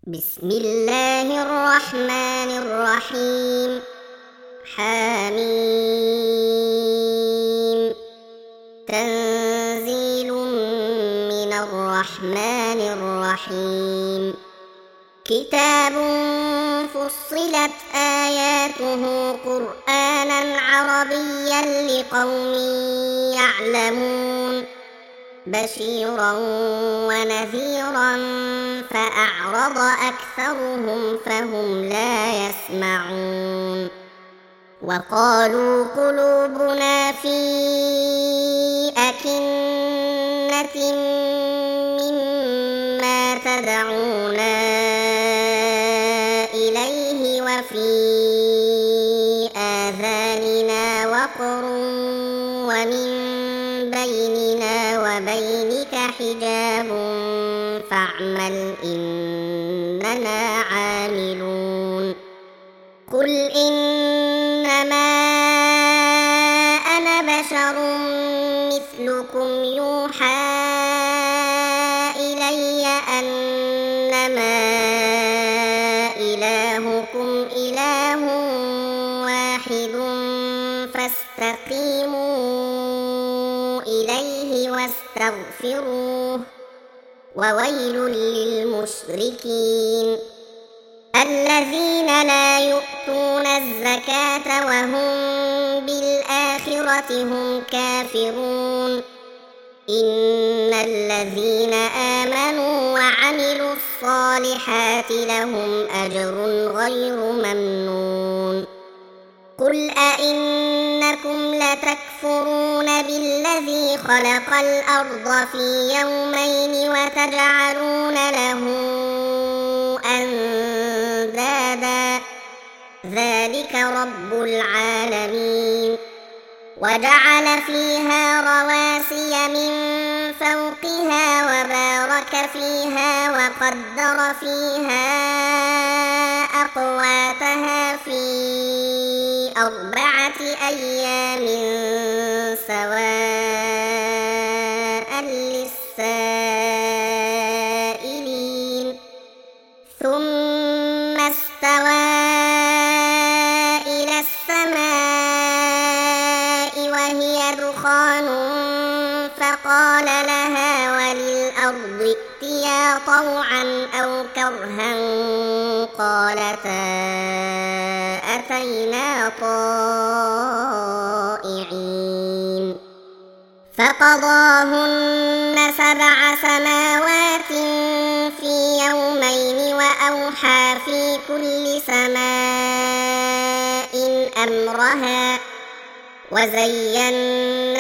بسم الله الرحمن الرحيم. حميم. تنزيل من الرحمن الرحيم. كتاب فصلت آياته قرآنا عربيا لقوم يعلمون بشيرا ونذيرا فأعرض أكثرهم فهم لا يسمعون. وقالوا قلوبنا في أكنة مما تدعونا إليه وفي آذاننا وقر ومن بيننا وبينك حجاب فاعمل إننا عاملون. قل إنما أنا بشر مثلكم يوحى إلي أنما إلهكم إله واحد فاستقيموا إليه واستغفروه وويل للمشركين الذين لا يؤتون الزكاة وهم بالآخرة هم كافرون. إن الذين آمنوا وعملوا الصالحات لهم أجر غير ممنون. قل أئنكم لتكفرون بالذي خلق الأرض في يومين وتجعلون له أندادا ذلك رب العالمين. وجعل فيها رواسي من فوقها وبارك فيها وقدر فيها أقواتها في 4 أيام سواء للسائلين. ثم استوى إلى السماء وهي دخان فقال لها وللأرض ائتيا طوعا أو كرها قالتا أتينا طائعين. فقضاهن 7 سماوات في يومين وأوحى في كل سماء أمرها وزينا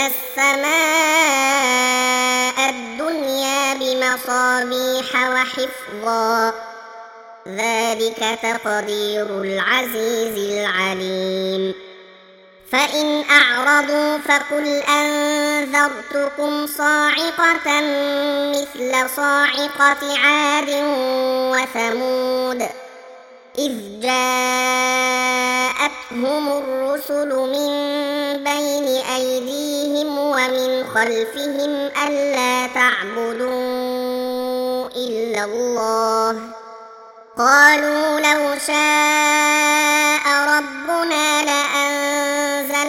السماء الدنيا بمصابيح وحفظا ذلك تقدير العزيز العليم. فإن أعرضوا فقل أنذرتكم صاعقة مثل صاعقة عاد وثمود إذ جاءتهم الرسل من بين أيديهم ومن خلفهم ألا تعبدوا إلا الله قالوا لو شاء ربنا لأنزل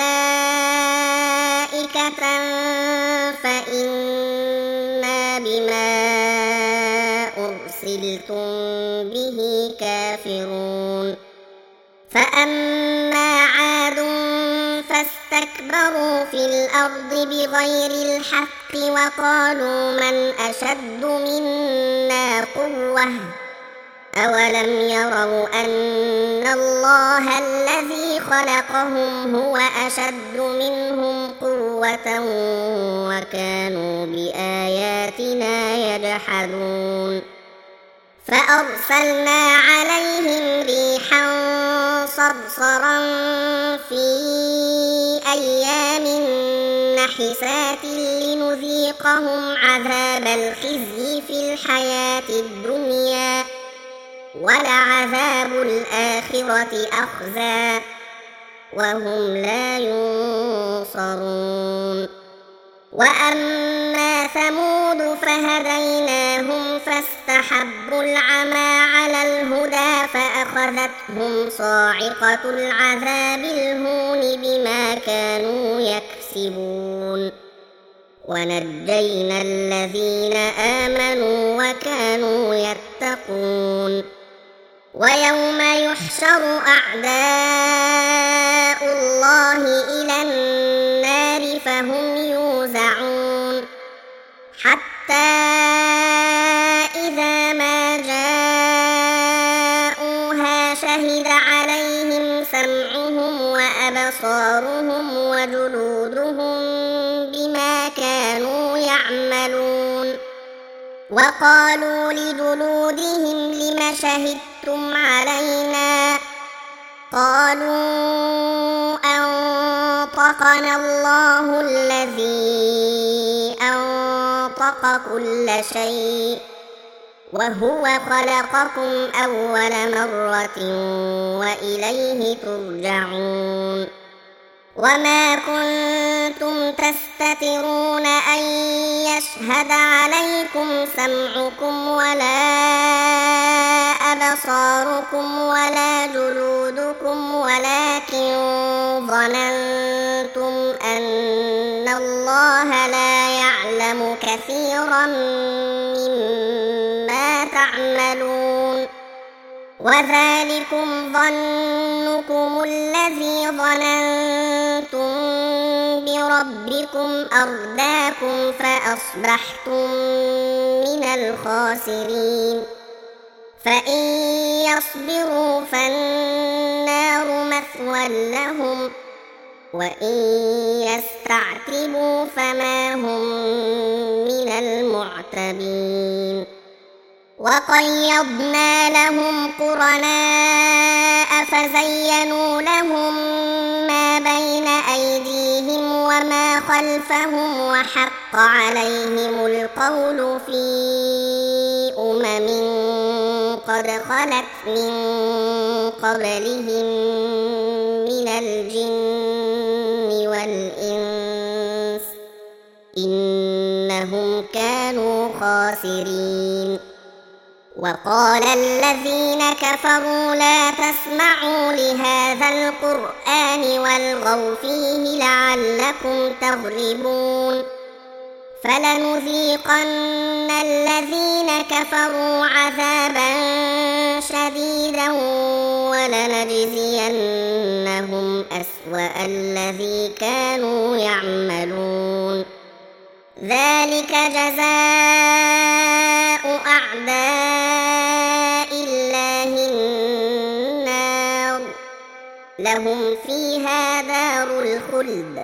ملائكة فإنا بما أرسلتم به كافرون. فأما عاد فاستكبروا في الأرض بغير الحق وقالوا من أشد منا قوة أولم يروا أن الله الذي خلقهم هو أشد منهم قوة وكانوا بآياتنا يجحدون. فأرسلنا عليهم ريحا صرصرا في أيام نحسات لنذيقهم عذاب الخزي في الحياة الدنيا ولعذاب الآخرة أخزى وهم لا ينصرون. وأما ثمود فهديناهم فاستحبوا العمى على الهدى فأخذتهم صاعقة العذاب الهون بما كانوا يكسبون ونجينا الذين آمنوا وكانوا يتقون ويوم يحشر أعداء الله إلى النار فهم يوزعون حتى إذا ما جاءوها شهد عليهم سمعهم وأبصارهم وجلودهم بما كانوا يعملون وقالوا لجلودهم لم شهدتم علينا قالوا أنطقنا الله الذي أنطق كل شيء وهو خلقكم أول مرة وإليه ترجعون وما كنتم تستترون أن يشهد عليكم سمعكم ولا أبصاركم ولا جلودكم ولكن ظننتم أن الله لا يعلم كثيرا مما تعملون وذلكم ظنكم الذي ظننتم بربكم أرداكم فأصبحتم من الخاسرين فإن يصبروا فالنار مثوى لهم وإن يستعتبوا فما هم من المعتبين وقيضنا لهم قرناء فزينوا لهم ما بين أيديهم وما خلفهم وحق عليهم القول في قد خلت من قبلهم من الجن والإنس إنهم كانوا خاسرين وقال الذين كفروا لا تسمعوا لهذا القرآن والغوا فيه لعلكم تغلبون فلنذيقن الذين كفروا عذابا شديدا ولنجزينهم أسوأ الذي كانوا يعملون ذلك جزاء أعداء الله النار لهم فيها دار الخلد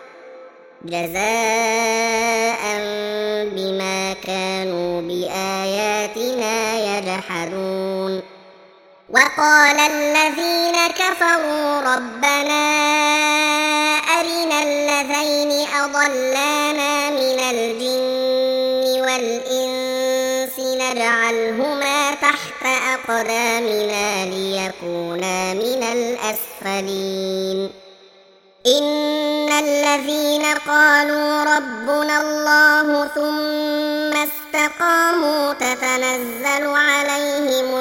جزاء بما كانوا بآياتنا يجحدون وقال الذين كفروا ربنا أرنا الذين أضلانا من الجن والإنس نجعلهما تحت أقدامنا ليكونا من الأسفلين إن الذين قالوا ربنا الله ثم استقاموا تتنزل عليهم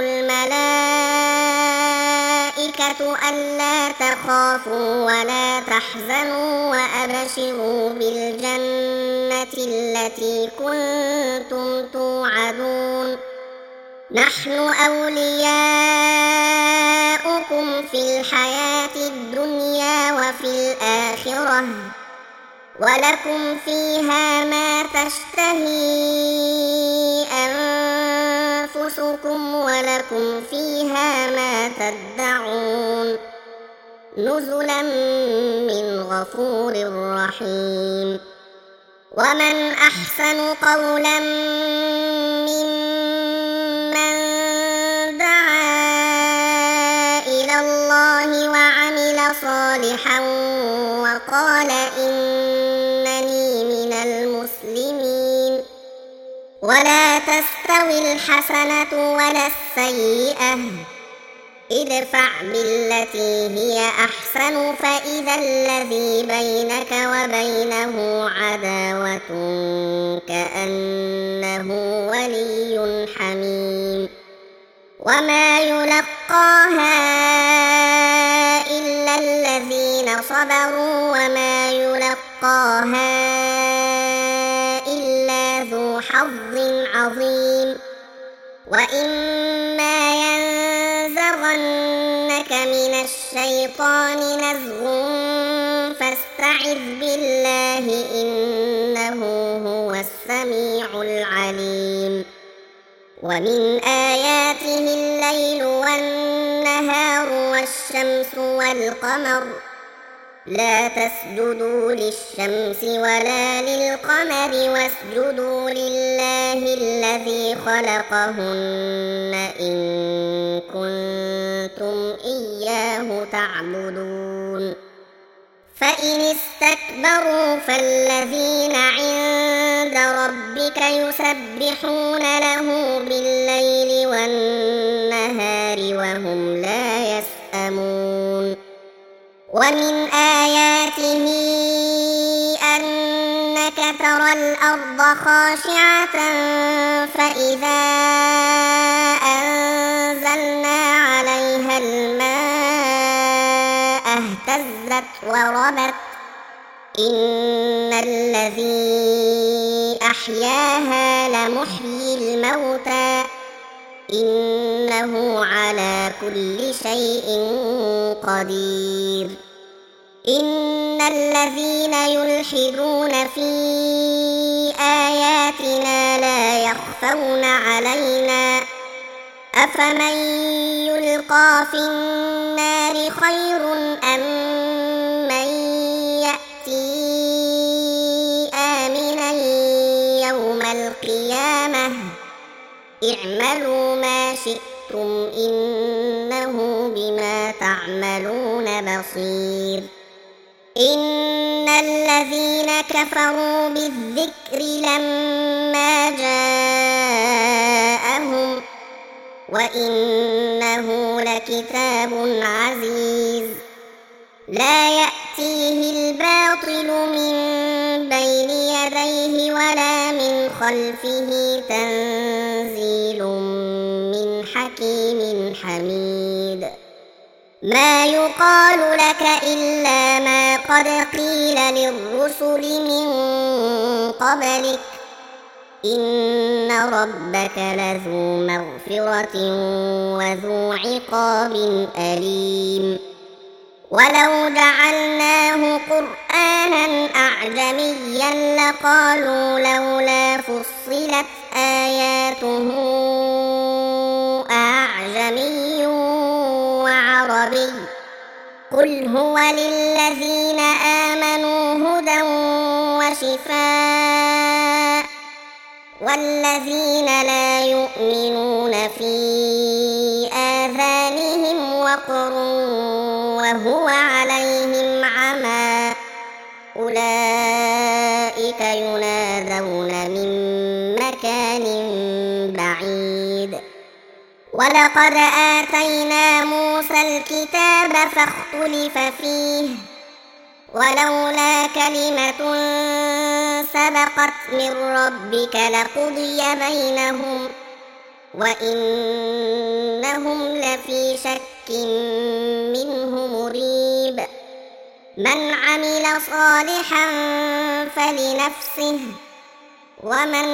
الملائكة ألا تخافوا ولا تحزنوا وأبشروا بالجنة التي كنتم توعدون نحن أولياؤكم في الحياة الدنيا وفي الآخرة ولكم فيها ما تشتهي أنفسكم ولكم فيها ما تدعون نزلا من غفور رحيم ومن أحسن قولا ممن دعا إلى الله وعمل صالحا وقال إنني من المسلمين ولا تستوي الحسنة ولا السيئة ادفع بالتي هي أحسن فإذا الذي بينك وبينه عداوة كأنه ولي حميم وما يلقاها إلا الذين صبروا وما يلقاها إلا ذو حظ عظيم وإما ينزغنك من الشيطان نزغ فاستعذ بالله إنه هو السميع العليم ومن آياته الليل والنهار والشمس والقمر لا تسجدوا للشمس ولا للقمر واسجدوا لله الذي خلقهن إن كنتم إياه تعبدون فإن استكبروا فالذين عند ربك يسبحون له بالليل والنهار وهم لا يسأمون ومن آياته أنك ترى الأرض خاشعة فإذا أنزلنا عليها الماء اهتزت وربت إن الذي أحياها لمحيي الموتى إنه على كل شيء قدير إن الذين يلحدون في آياتنا لا يخفون علينا أفمن يلقى في النار خير أم من يأتي آمنا يوم القيامة اعملوا ما شئتم إنه بما تعملون بصير إن الذين كفروا بالذكر لما جاءهم وإنه لكتاب عزيز لا يأتيه الباطل من بين يديه ولا من خلفه تنزيل من حكيم حميد ما يقال لك إلا ما قد قيل للرسل من قبلك إن ربك لذو مغفرة وذو عقاب أليم ولو جعلناه قرآنا أعجميا لقالوا لولا فصلت آياته أعجمي وعربي قل هو للذين آمنوا هدى وشفاء والذين لا يؤمنون في آذانهم وقر وهو عليهم عمى أولئك ينادون من مكان بعيد ولقد آتينا موسى الكتاب فاختلف فيه ولولا كلمة سبقت من ربك لقضي بينهم وإنهم لفي شك منه مريب من عمل صالحا فلنفسه ومن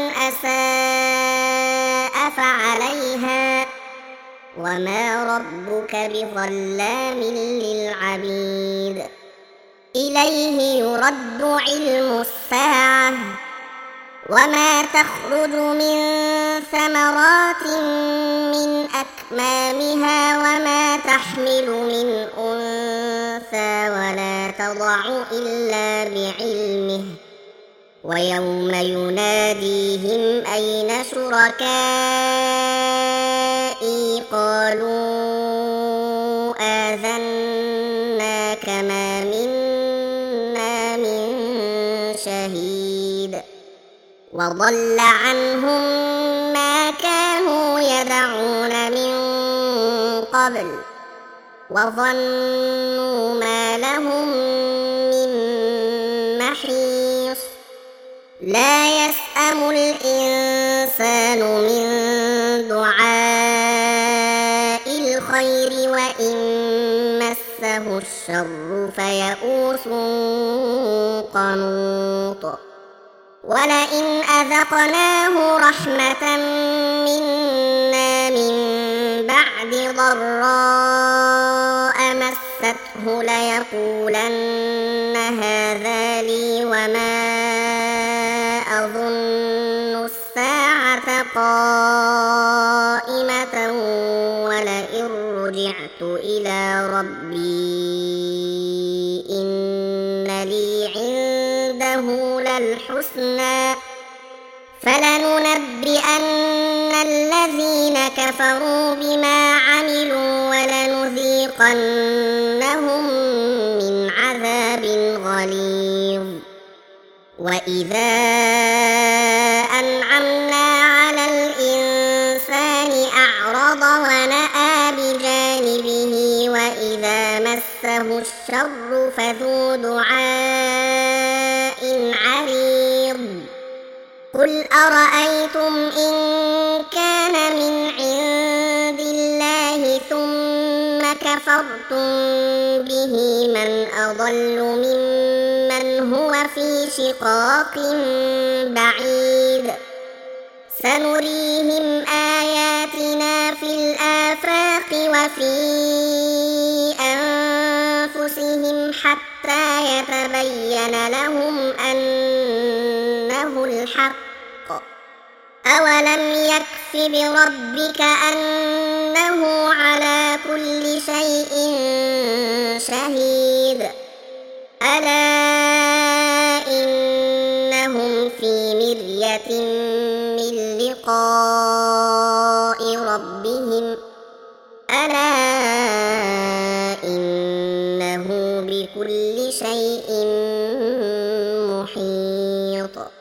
أساء فعليها وما ربك بظلام للعبيد إليه يرد علم الساعة وما تخرج من ثمرات من أكمامها وما تحمل من أنثى ولا تضع إلا بعلمه ويوم يناديهم أين شركائي قالوا آذناك ما منا من شهيد وضل عنهم ما كانوا يدعون من قبل وظنوا ما لهم من محيص لا يسأم الإنسان من دعاء الخير وإن مسه الشر فيئوس قنوط ولئن أذقناه رحمة منا من بعد ضراء مسته ليقولن هذا لي وما أظن الساعة قائمة ولئن رجعت إلى ربي إن لي عنده للحسنى فلننبئن الذين كفروا بما عملوا ولنذيقنهم من عذاب غليظ وإذا أنعمنا على الإنسان أعرض ونأى بجانبه وإذا مسه الشر فذو دعاء عريض قل أرأيتم إن كان من عند الله ثم كفرتم به من أضل ممن هو في شقاق بعيد سنريهم آياتنا في الآفاق وفي أنفسهم حتى يتبين لهم أنه الحق أولم يكف بربك أنه على كل شيء شهيد ألا إنهم في مرية من لقاء ربهم ألا إنه بكل شيء محيط